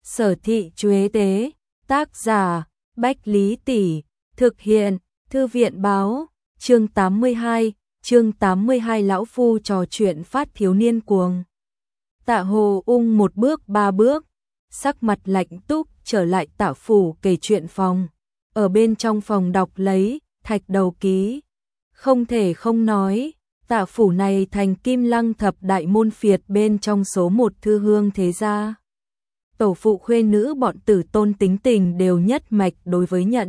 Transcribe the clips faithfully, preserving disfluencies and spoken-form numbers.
Sở thị Chuế tế, tác giả, Bách Lý Tỷ, thực hiện, Thư viện báo, chương tám mươi hai, chương tám mươi hai lão phu trò chuyện phát thiếu niên cuồng. Tạ Hồ Ung một bước ba bước, sắc mặt lạnh túc trở lại Tạ phủ kể chuyện phòng, ở bên trong phòng đọc lấy thạch đầu ký. Không thể không nói, Tạ phủ này thành Kim Lăng thập đại môn phiệt bên trong số một thư hương thế gia. Tổ phụ khuê nữ bọn tử tôn tính tình đều nhất mạch đối với nhận.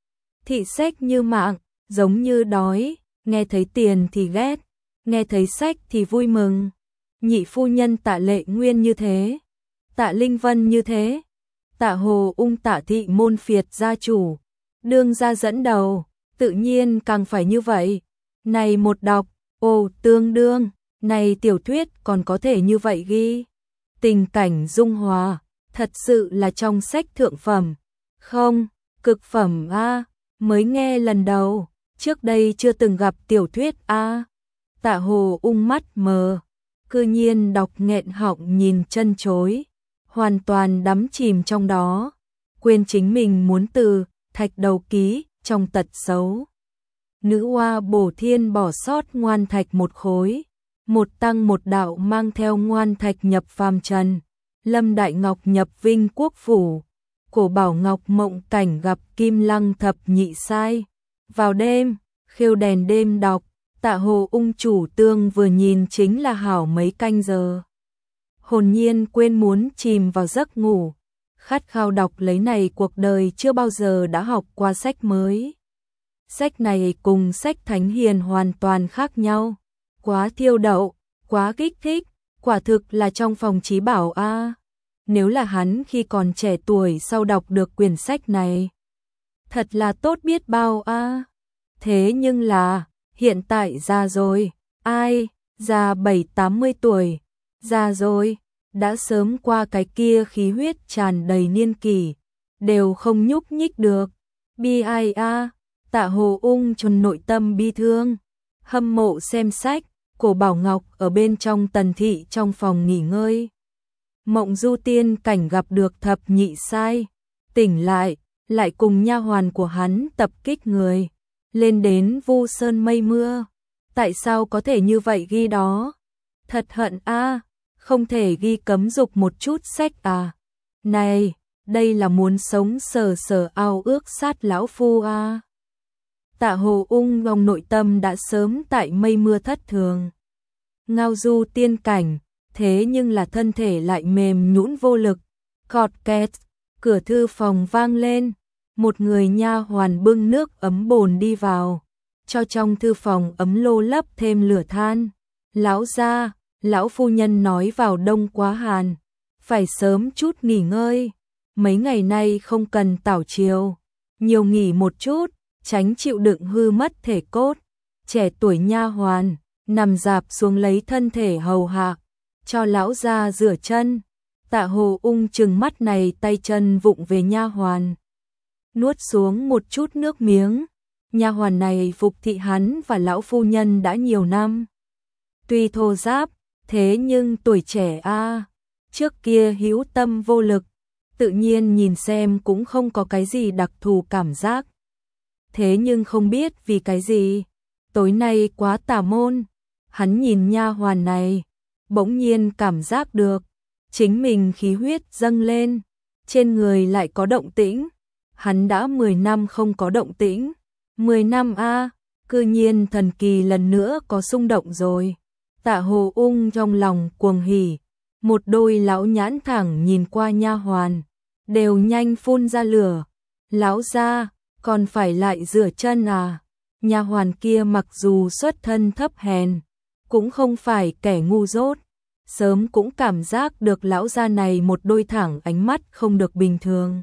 Thị sách như mạng, giống như đói, nghe thấy tiền thì ghét, nghe thấy sách thì vui mừng. Nhị phu nhân Tạ Lệ Nguyên như thế, Tạ Linh Vân như thế, Tạ Hồ Ung Tạ thị môn phiệt gia chủ, đương gia dẫn đầu, tự nhiên càng phải như vậy. Này một đọc, ồ tương đương, này tiểu thuyết còn có thể như vậy ghi. Tình cảnh dung hòa, thật sự là trong sách thượng phẩm. Không, cực phẩm a, mới nghe lần đầu, trước đây chưa từng gặp tiểu thuyết a. Tạ Hồ Ung mắt mờ, cư nhiên đọc nghẹn họng nhìn chân chối, hoàn toàn đắm chìm trong đó, quên chính mình muốn từ thạch đầu ký trong tật xấu. Nữ hoa bổ thiên bỏ sót ngoan thạch một khối, một tăng một đạo mang theo ngoan thạch nhập phàm trần, Lâm Đại Ngọc nhập Vinh Quốc phủ, Cổ Bảo Ngọc mộng cảnh gặp Kim Lăng thập nhị sai. Vào đêm, khêu đèn đêm đọc, Tạ Hồ Ung chủ tương vừa nhìn chính là hảo mấy canh giờ. Hồn nhiên quên muốn chìm vào giấc ngủ, khát khao đọc lấy này cuộc đời chưa bao giờ đã học qua sách mới. Sách này cùng sách Thánh Hiền hoàn toàn khác nhau, quá thiêu đậu, quá kích thích, quả thực là trong phòng trí bảo a. À. Nếu là hắn khi còn trẻ tuổi sau đọc được quyển sách này, thật là tốt biết bao a. À. Thế nhưng là, hiện tại già rồi, ai, già bảy tám mươi tuổi, già rồi, đã sớm qua cái kia khí huyết tràn đầy niên kỷ, đều không nhúc nhích được. Bi ai a. À. Tạ Hồ Ung trong nội tâm bi thương, hâm mộ xem sách, Cổ Bảo Ngọc ở bên trong tần thị trong phòng nghỉ ngơi. Mộng du tiên cảnh gặp được thập nhị sai, tỉnh lại, lại cùng nha hoàn của hắn tập kích người, lên đến vu sơn mây mưa. Tại sao có thể như vậy ghi đó? Thật hận a, à, không thể ghi cấm dục một chút sách à? Này, đây là muốn sống sờ sờ ao ước sát lão phu a. À. Tạ Hồ Ung trong nội tâm đã sớm tại mây mưa thất thường. Ngao du tiên cảnh, thế nhưng là thân thể lại mềm nhũn vô lực. Cọt két, cửa thư phòng vang lên, một người nha hoàn bưng nước ấm bồn đi vào, cho trong thư phòng ấm lô lấp thêm lửa than. Lão gia, lão phu nhân nói vào đông quá hàn, phải sớm chút nghỉ ngơi, mấy ngày nay không cần tảo chiều, nhiều nghỉ một chút, tránh chịu đựng hư mất thể cốt. Trẻ tuổi nha hoàn nằm dạp xuống lấy thân thể hầu hạ, cho lão gia rửa chân. Tạ Hồ Ung trừng mắt này tay chân vụng về nha hoàn, nuốt xuống một chút nước miếng. Nha hoàn này phục thị hắn và lão phu nhân đã nhiều năm, tuy thô ráp, thế nhưng tuổi trẻ a, à, trước kia hữu tâm vô lực, tự nhiên nhìn xem cũng không có cái gì đặc thù cảm giác. Thế nhưng không biết vì cái gì, tối nay quá tà môn, hắn nhìn nha hoàn này, bỗng nhiên cảm giác được chính mình khí huyết dâng lên, trên người lại có động tĩnh. Hắn đã mười năm không có động tĩnh, mười năm a, à, cư nhiên thần kỳ lần nữa có xung động rồi. Tạ Hồ Ung trong lòng cuồng hỉ, một đôi lão nhãn thẳng nhìn qua nha hoàn, đều nhanh phun ra lửa. Lão gia, còn phải lại rửa chân à? Nha hoàn kia mặc dù xuất thân thấp hèn, cũng không phải kẻ ngu dốt, sớm cũng cảm giác được lão gia này một đôi thẳng ánh mắt không được bình thường.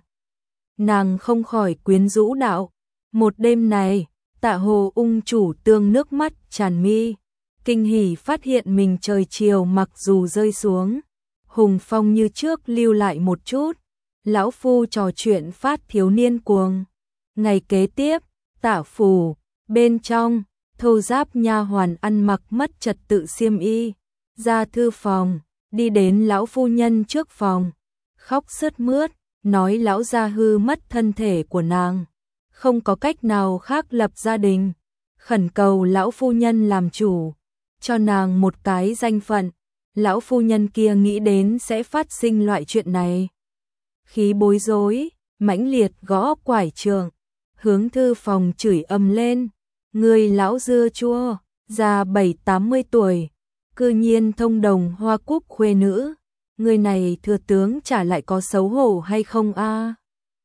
Nàng không khỏi quyến rũ đạo. Một đêm này, Tạ Hồ Ung chủ tương nước mắt tràn mi, kinh hỉ phát hiện mình trời chiều mặc dù rơi xuống, hùng phong như trước lưu lại một chút. Lão phu trò chuyện phát thiếu niên cuồng. Ngày kế tiếp, Tạ phủ bên trong, thô giáp nha hoàn ăn mặc mất trật tự xiêm y, ra thư phòng, đi đến lão phu nhân trước phòng, khóc sướt mướt, nói lão gia hư mất thân thể của nàng, không có cách nào khác lập gia đình, khẩn cầu lão phu nhân làm chủ, cho nàng một cái danh phận. Lão phu nhân kia nghĩ đến sẽ phát sinh loại chuyện này, khí bối rối, mãnh liệt gõ quải trường, hướng thư phòng chửi ầm lên, người lão dưa chua, già bảy tám mươi tuổi, cư nhiên thông đồng Hoa Cúc khuê nữ, người này thừa tướng chả lại có xấu hổ hay không a? À?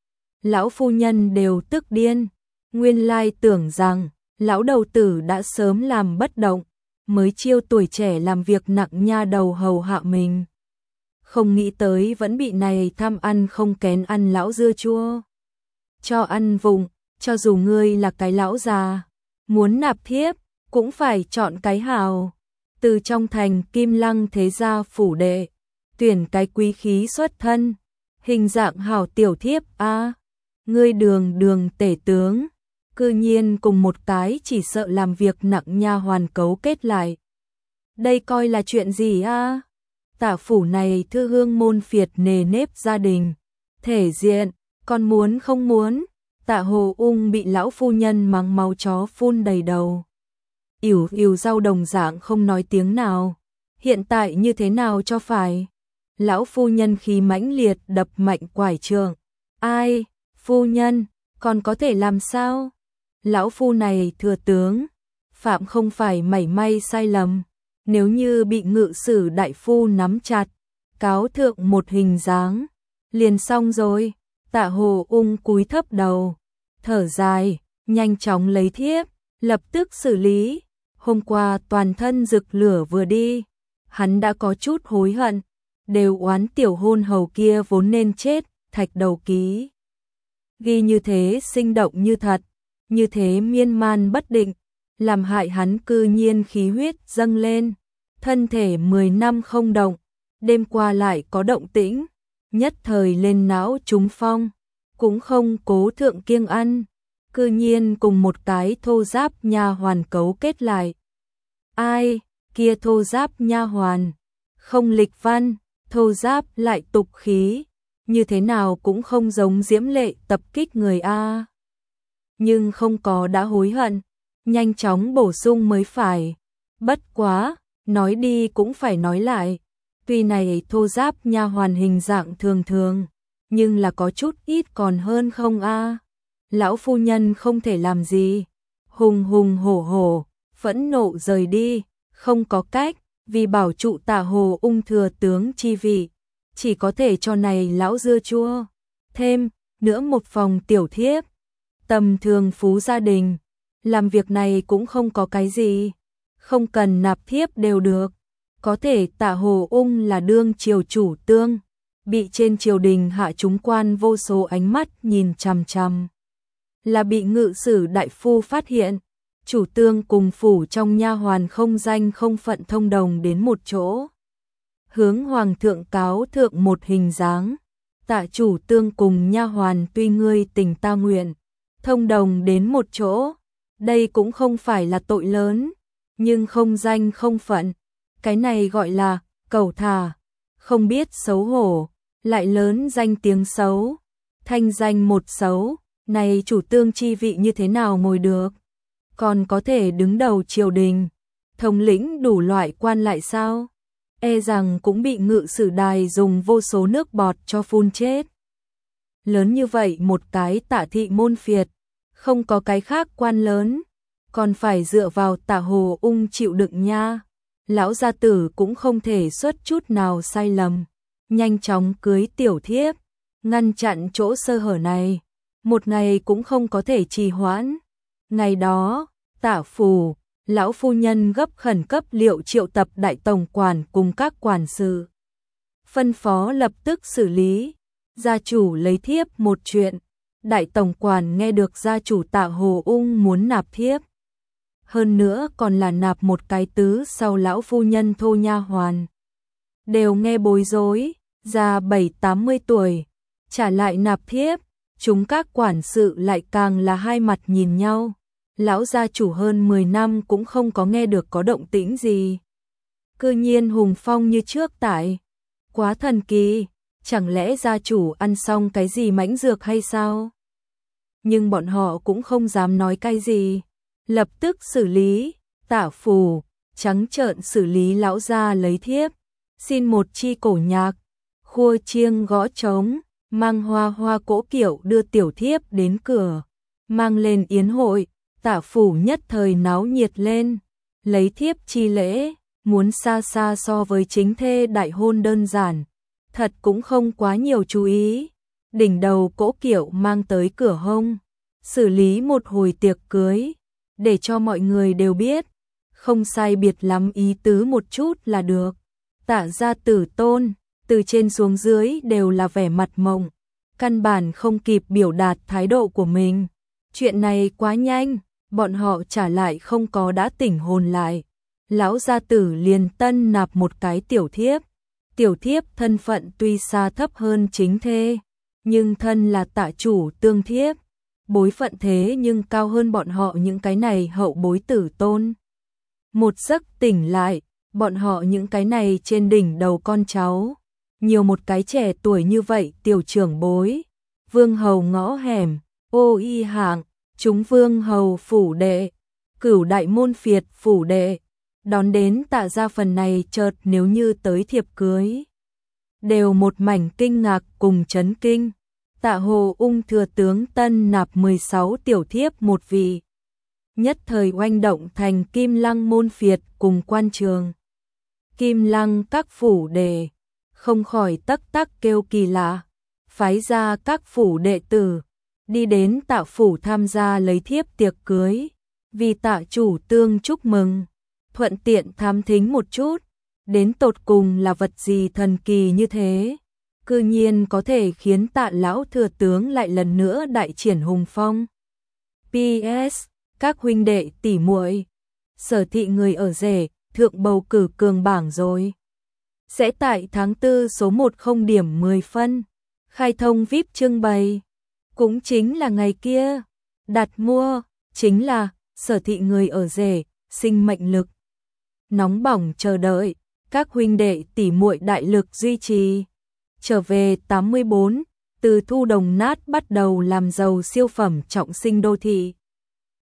Lão phu nhân đều tức điên, nguyên lai tưởng rằng lão đầu tử đã sớm làm bất động, mới chiêu tuổi trẻ làm việc nặng nha đầu hầu hạ mình. Không nghĩ tới vẫn bị này tham ăn không kén ăn lão dưa chua. Cho ăn vùng, cho dù ngươi là cái lão già, muốn nạp thiếp, cũng phải chọn cái hào. Từ trong thành Kim Lăng thế gia phủ đệ, tuyển cái quý khí xuất thân, hình dạng hảo tiểu thiếp a. À, ngươi đường đường tể tướng, cư nhiên cùng một cái chỉ sợ làm việc nặng nha hoàn cấu kết lại. Đây coi là chuyện gì a? À? Tả phủ này thư hương môn phiệt nề nếp gia đình, thể diện, còn muốn không muốn, Tạ Hồ Ung bị lão phu nhân mắng máu chó phun đầy đầu. Yểu yểu rau đồng dạng không nói tiếng nào, hiện tại như thế nào cho phải? Lão phu nhân khí mãnh liệt đập mạnh quải trường. Ai, phu nhân, còn có thể làm sao? Lão phu này thừa tướng, phạm không phải mảy may sai lầm, nếu như bị ngự sử đại phu nắm chặt, cáo thượng một hình dáng, liền xong rồi. Tạ Hồ Ung cúi thấp đầu, thở dài, nhanh chóng lấy thiếp, lập tức xử lý. Hôm qua toàn thân rực lửa vừa đi, hắn đã có chút hối hận, đều oán tiểu hôn hầu kia vốn nên chết, thạch đầu ký. Ghi như thế sinh động như thật, như thế miên man bất định, làm hại hắn cư nhiên khí huyết dâng lên, thân thể mười năm không động, đêm qua lại có động tĩnh, nhất thời lên não trúng phong, cũng không cố thượng kiêng ăn, cư nhiên cùng một cái thô giáp nha hoàn cấu kết lại. Ai, kia thô giáp nha hoàn, không lịch văn, thô giáp lại tục khí, như thế nào cũng không giống Diễm Lệ tập kích người a. Nhưng không có đã hối hận, nhanh chóng bổ sung mới phải. Bất quá, nói đi cũng phải nói lại, tuy này thô giáp nha hoàn hình dạng thường thường, nhưng là có chút ít còn hơn không a. Lão phu nhân không thể làm gì, hùng hùng hổ hổ, phẫn nộ rời đi, không có cách, vì bảo trụ Tạ Hồ Ung thừa tướng chi vị, chỉ có thể cho này lão dưa chua thêm nữa một phòng tiểu thiếp. Tầm thường phú gia đình, làm việc này cũng không có cái gì, không cần nạp thiếp đều được. Có thể Tạ Hồ Ung là đương triều chủ tương, bị trên triều đình hạ chúng quan vô số ánh mắt nhìn chằm chằm. Là bị ngự sử đại phu phát hiện, chủ tương cùng phủ trong nha hoàn không danh không phận thông đồng đến một chỗ. Hướng hoàng thượng cáo thượng một hình dáng, Tạ chủ tương cùng nha hoàn tuy ngươi tình ta nguyện, thông đồng đến một chỗ, đây cũng không phải là tội lớn, nhưng không danh không phận, cái này gọi là cẩu thả, không biết xấu hổ, lại lớn danh tiếng xấu, thanh danh một xấu, này chủ tương chi vị như thế nào ngồi được, còn có thể đứng đầu triều đình, thống lĩnh đủ loại quan lại sao? E rằng cũng bị ngự sử đài dùng vô số nước bọt cho phun chết. Lớn như vậy một cái Tạ thị môn phiệt, không có cái khác quan lớn, còn phải dựa vào Tạ Hồ Ung chịu đựng nha. Lão gia tử cũng không thể xuất chút nào sai lầm, nhanh chóng cưới tiểu thiếp, ngăn chặn chỗ sơ hở này, một ngày cũng không có thể trì hoãn. Ngày đó, Tạ phủ, lão phu nhân gấp khẩn cấp liệu triệu tập đại tổng quản cùng các quản sự. Phân phó lập tức xử lý, gia chủ lấy thiếp một chuyện, đại tổng quản nghe được gia chủ Tạ Hồ Ung muốn nạp thiếp. Hơn nữa còn là nạp một cái tứ sau lão phu nhân thô nha hoàn. Đều nghe bối rối, già bảy tám mươi tuổi, trả lại nạp thiếp, chúng các quản sự lại càng là hai mặt nhìn nhau. Lão gia chủ hơn mười năm cũng không có nghe được có động tĩnh gì. Cư nhiên hùng phong như trước tại. Quá thần kỳ, chẳng lẽ gia chủ ăn xong cái gì mãnh dược hay sao? Nhưng bọn họ cũng không dám nói cái gì, lập tức xử lý. Tạ Phủ trắng trợn xử lý lão gia lấy thiếp, xin một chi cổ nhạc, khua chiêng gõ trống, mang hoa hoa cỗ kiệu đưa tiểu thiếp đến cửa, mang lên yến hội. Tạ Phủ nhất thời náo nhiệt lên, lấy thiếp chi lễ, muốn xa xa so với chính thê đại hôn đơn giản, thật cũng không quá nhiều chú ý. Đỉnh đầu cỗ kiệu mang tới cửa hông, xử lý một hồi tiệc cưới, để cho mọi người đều biết, không sai biệt lắm ý tứ một chút là được. Tạ gia tử tôn, từ trên xuống dưới đều là vẻ mặt mộng, căn bản không kịp biểu đạt thái độ của mình. Chuyện này quá nhanh, bọn họ trả lại không có đã tỉnh hồn lại. Lão gia tử liền tân nạp một cái tiểu thiếp. Tiểu thiếp thân phận tuy xa thấp hơn chính thê, nhưng thân là tạ chủ tương thiếp, bối phận thế nhưng cao hơn bọn họ những cái này hậu bối tử tôn. Một giấc tỉnh lại, bọn họ những cái này trên đỉnh đầu con cháu, nhiều một cái trẻ tuổi như vậy tiểu trưởng bối. Vương hầu ngõ hẻm, ô y hạng, chúng vương hầu phủ đệ, cửu đại môn phiệt phủ đệ, đón đến Tạ gia phần này chợt nếu như tới thiệp cưới, đều một mảnh kinh ngạc cùng chấn kinh. Tạ Hồ Ung thừa tướng tân nạp mười sáu tiểu thiếp một vị, nhất thời oanh động thành Kim Lăng môn phiệt cùng quan trường. Kim Lăng các phủ đệ không khỏi tắc tắc kêu kỳ lạ, phái ra các phủ đệ tử đi đến Tạ phủ tham gia lấy thiếp tiệc cưới, vì Tạ chủ tương chúc mừng, thuận tiện thám thính một chút, đến tột cùng là vật gì thần kỳ như thế, cư nhiên có thể khiến Tạ lão thừa tướng lại lần nữa đại triển hùng phong. pê ét Các huynh đệ tỷ muội, Sở thị người ở rể thượng bầu cử cường bảng rồi, sẽ tại tháng tư số một không điểm mười phân khai thông vi ai pi trưng bày, cũng chính là ngày kia đặt mua, chính là Sở thị người ở rể sinh mệnh lực nóng bỏng chờ đợi, các huynh đệ tỷ muội đại lực duy trì. Trở về tám mươi bốn, từ thu đồng nát bắt đầu làm giàu siêu phẩm trọng sinh đô thị.